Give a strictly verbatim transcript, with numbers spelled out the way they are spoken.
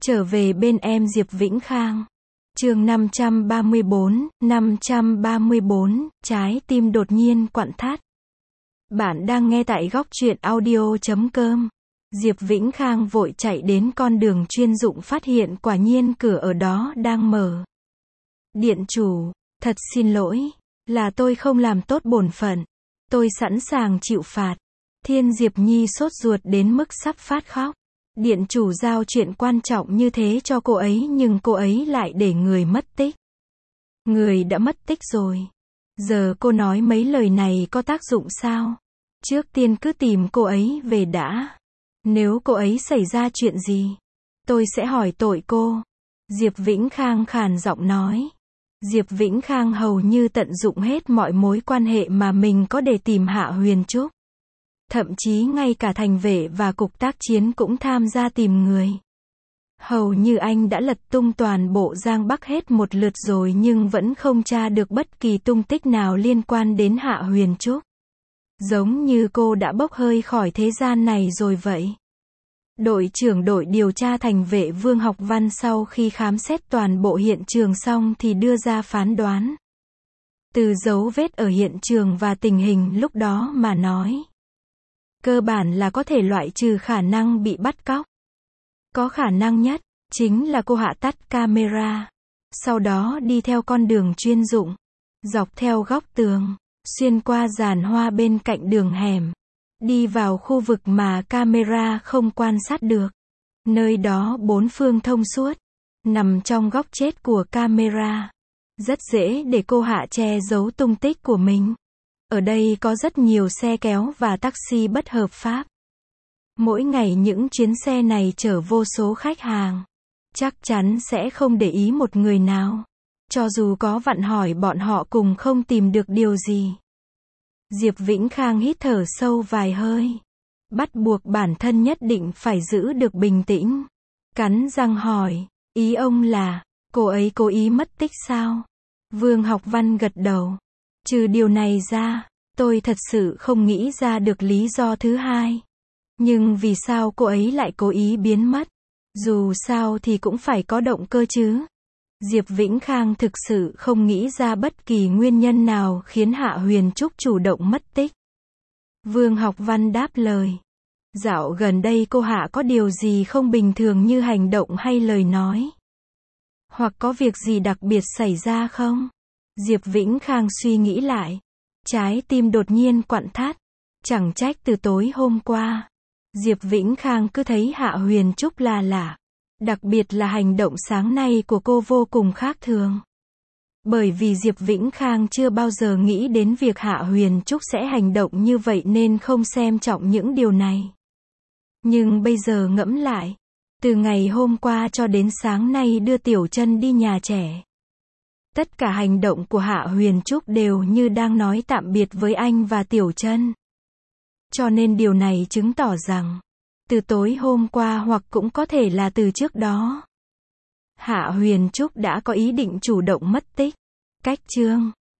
Trở về bên em Diệp Vĩnh Khang. Chương năm trăm ba mươi bốn, năm trăm ba mươi bốn, trái tim đột nhiên quặn thắt. Bạn đang nghe tại góc truyện audio chấm com. Diệp Vĩnh Khang vội chạy đến con đường chuyên dụng, phát hiện quả nhiên cửa ở đó đang mở. Điện chủ, thật xin lỗi, là tôi không làm tốt bổn phận. Tôi sẵn sàng chịu phạt. Thiên Diệp Nhi sốt ruột đến mức sắp phát khóc. Điện chủ giao chuyện quan trọng như thế cho cô ấy nhưng cô ấy lại để người mất tích. Người đã mất tích rồi. Giờ cô nói mấy lời này có tác dụng sao? Trước tiên cứ tìm cô ấy về đã. Nếu cô ấy xảy ra chuyện gì, tôi sẽ hỏi tội cô. Diệp Vĩnh Khang khàn giọng nói. Diệp Vĩnh Khang hầu như tận dụng hết mọi mối quan hệ mà mình có để tìm Hạ Huyền Trúc. Thậm chí ngay cả thành vệ và cục tác chiến cũng tham gia tìm người. Hầu như anh đã lật tung toàn bộ Giang Bắc hết một lượt rồi nhưng vẫn không tra được bất kỳ tung tích nào liên quan đến Hạ Huyền Trúc. Giống như cô đã bốc hơi khỏi thế gian này rồi vậy. Đội trưởng đội điều tra thành vệ Vương Học Văn sau khi khám xét toàn bộ hiện trường xong thì đưa ra phán đoán. Từ dấu vết ở hiện trường và tình hình lúc đó mà nói, cơ bản là có thể loại trừ khả năng bị bắt cóc. Có khả năng nhất, chính là cô hạ tắt camera. Sau đó đi theo con đường chuyên dụng. Dọc theo góc tường. Xuyên qua giàn hoa bên cạnh đường hẻm. Đi vào khu vực mà camera không quan sát được. Nơi đó bốn phương thông suốt. Nằm trong góc chết của camera. Rất dễ để cô hạ che giấu tung tích của mình. Ở đây có rất nhiều xe kéo và taxi bất hợp pháp. Mỗi ngày những chuyến xe này chở vô số khách hàng. Chắc chắn sẽ không để ý một người nào. Cho dù có vặn hỏi bọn họ cùng không tìm được điều gì. Diệp Vĩnh Khang hít thở sâu vài hơi. Bắt buộc bản thân nhất định phải giữ được bình tĩnh. Cắn răng hỏi, ý ông là, cô ấy cố ý mất tích sao? Vương Học Văn gật đầu. Trừ điều này ra, tôi thật sự không nghĩ ra được lý do thứ hai. Nhưng vì sao cô ấy lại cố ý biến mất? Dù sao thì cũng phải có động cơ chứ. Diệp Vĩnh Khang thực sự không nghĩ ra bất kỳ nguyên nhân nào khiến Hạ Huyền Trúc chủ động mất tích. Vương Học Văn đáp lời. Dạo gần đây cô Hạ có điều gì không bình thường như hành động hay lời nói? Hoặc có việc gì đặc biệt xảy ra không? Diệp Vĩnh Khang suy nghĩ lại. Trái tim đột nhiên quặn thắt. Chẳng trách từ tối hôm qua, Diệp Vĩnh Khang cứ thấy Hạ Huyền Trúc là lạ. Đặc biệt là hành động sáng nay của cô vô cùng khác thường. Bởi vì Diệp Vĩnh Khang chưa bao giờ nghĩ đến việc Hạ Huyền Trúc sẽ hành động như vậy nên không xem trọng những điều này. Nhưng bây giờ ngẫm lại, từ ngày hôm qua cho đến sáng nay đưa Tiểu Chân đi nhà trẻ, tất cả hành động của Hạ Huyền Trúc đều như đang nói tạm biệt với anh và Tiểu Chân. Cho nên điều này chứng tỏ rằng, từ tối hôm qua hoặc cũng có thể là từ trước đó, Hạ Huyền Trúc đã có ý định chủ động mất tích. Cách chương